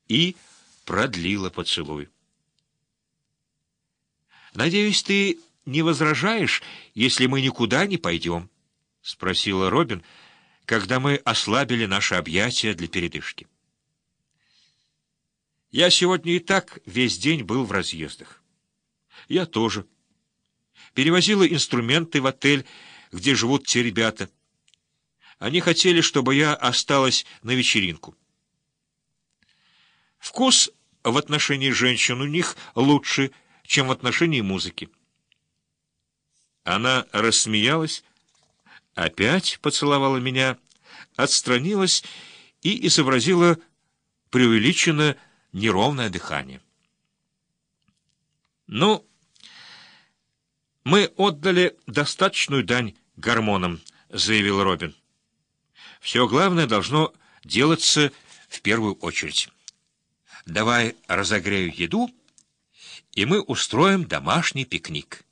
и продлила поцелуй. «Надеюсь, ты не возражаешь, если мы никуда не пойдем?» — спросила Робин, когда мы ослабили наши объятия для передышки. «Я сегодня и так весь день был в разъездах». «Я тоже. Перевозила инструменты в отель, где живут те ребята. Они хотели, чтобы я осталась на вечеринку. Вкус в отношении женщин у них лучше, чем в отношении музыки». Она рассмеялась, опять поцеловала меня, отстранилась и изобразила преувеличенно неровное дыхание. «Ну, мы отдали достаточную дань гормонам», — заявил Робин. «Все главное должно делаться в первую очередь. Давай разогрею еду, и мы устроим домашний пикник».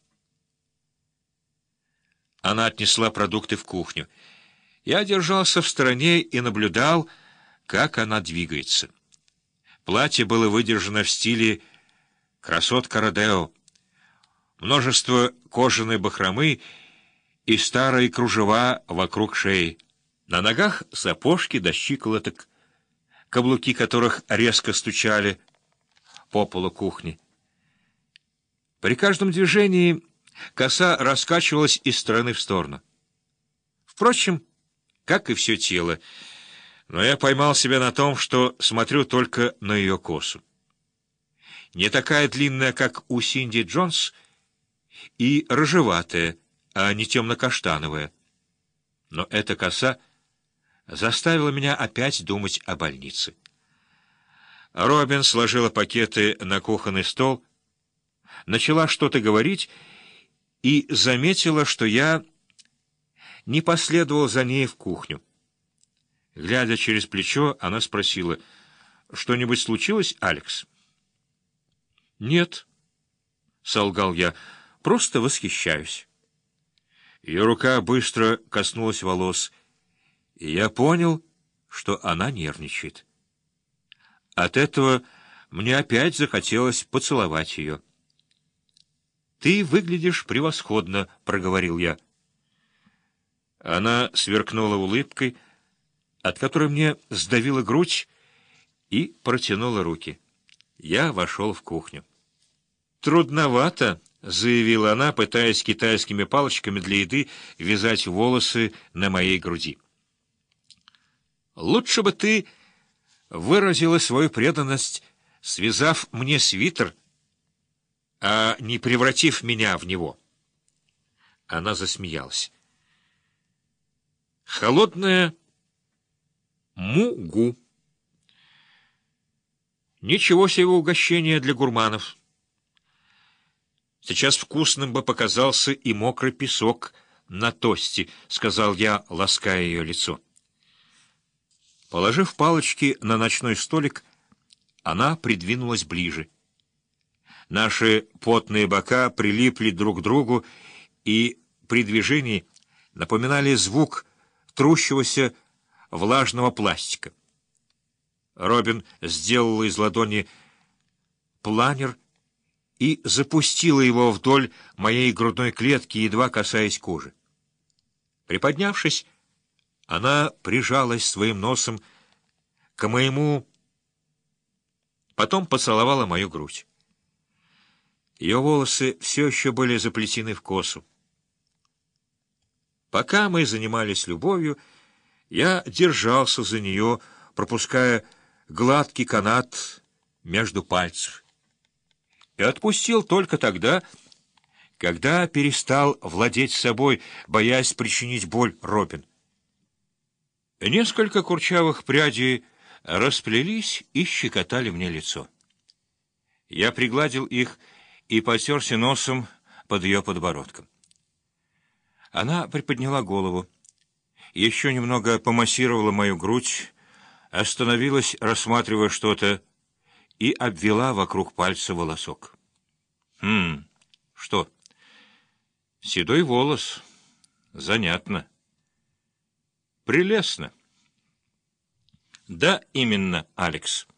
Она отнесла продукты в кухню. Я держался в стороне и наблюдал, как она двигается. Платье было выдержано в стиле «красотка Родео». Множество кожаной бахромы и старые кружева вокруг шеи. На ногах сапожки до щиколоток, каблуки которых резко стучали по полу кухни. При каждом движении коса раскачивалась из стороны в сторону. Впрочем, как и все тело, но я поймал себя на том, что смотрю только на ее косу. Не такая длинная, как у Синди Джонс, и рыжеватая, а не темно-каштановая. Но эта коса заставила меня опять думать о больнице. Робин сложила пакеты на кухонный стол, начала что-то говорить и заметила, что я не последовал за ней в кухню. Глядя через плечо, она спросила: «Что-нибудь случилось, Алекс?» «Нет», — солгал я, — «просто восхищаюсь». Ее рука быстро коснулась волос, и я понял, что она нервничает. От этого мне опять захотелось поцеловать ее. «Ты выглядишь превосходно», — проговорил я. Она сверкнула улыбкой, от которой мне сдавила грудь, и протянула руки. Я вошел в кухню. «Трудновато», — заявила она, пытаясь китайскими палочками для еды вязать волосы на моей груди. «Лучше бы ты выразила свою преданность, связав мне свитер, а не превратив меня в него». Она засмеялась. «Холодная мугу. Ничего себе угощение для гурманов. Сейчас вкусным бы показался и мокрый песок на тосте», — сказал я, лаская ее лицо. Положив палочки на ночной столик, она придвинулась ближе. Наши потные бока прилипли друг к другу и при движении напоминали звук трущегося влажного пластика. Робин сделала из ладони планер и запустила его вдоль моей грудной клетки, едва касаясь кожи. Приподнявшись, она прижалась своим носом к моему, потом поцеловала мою грудь. Ее волосы все еще были заплетены в косу. Пока мы занимались любовью, я держался за нее, пропуская гладкий канат между пальцев, и отпустил только тогда, когда перестал владеть собой, боясь причинить боль Робин. Несколько курчавых прядей расплелись и щекотали мне лицо. Я пригладил их и потерся носом под ее подбородком. Она приподняла голову, еще немного помассировала мою грудь, остановилась, рассматривая что-то, и обвела вокруг пальца волосок. Что? Седой волос. Занятно. Прелестно. Да, именно, Алекс.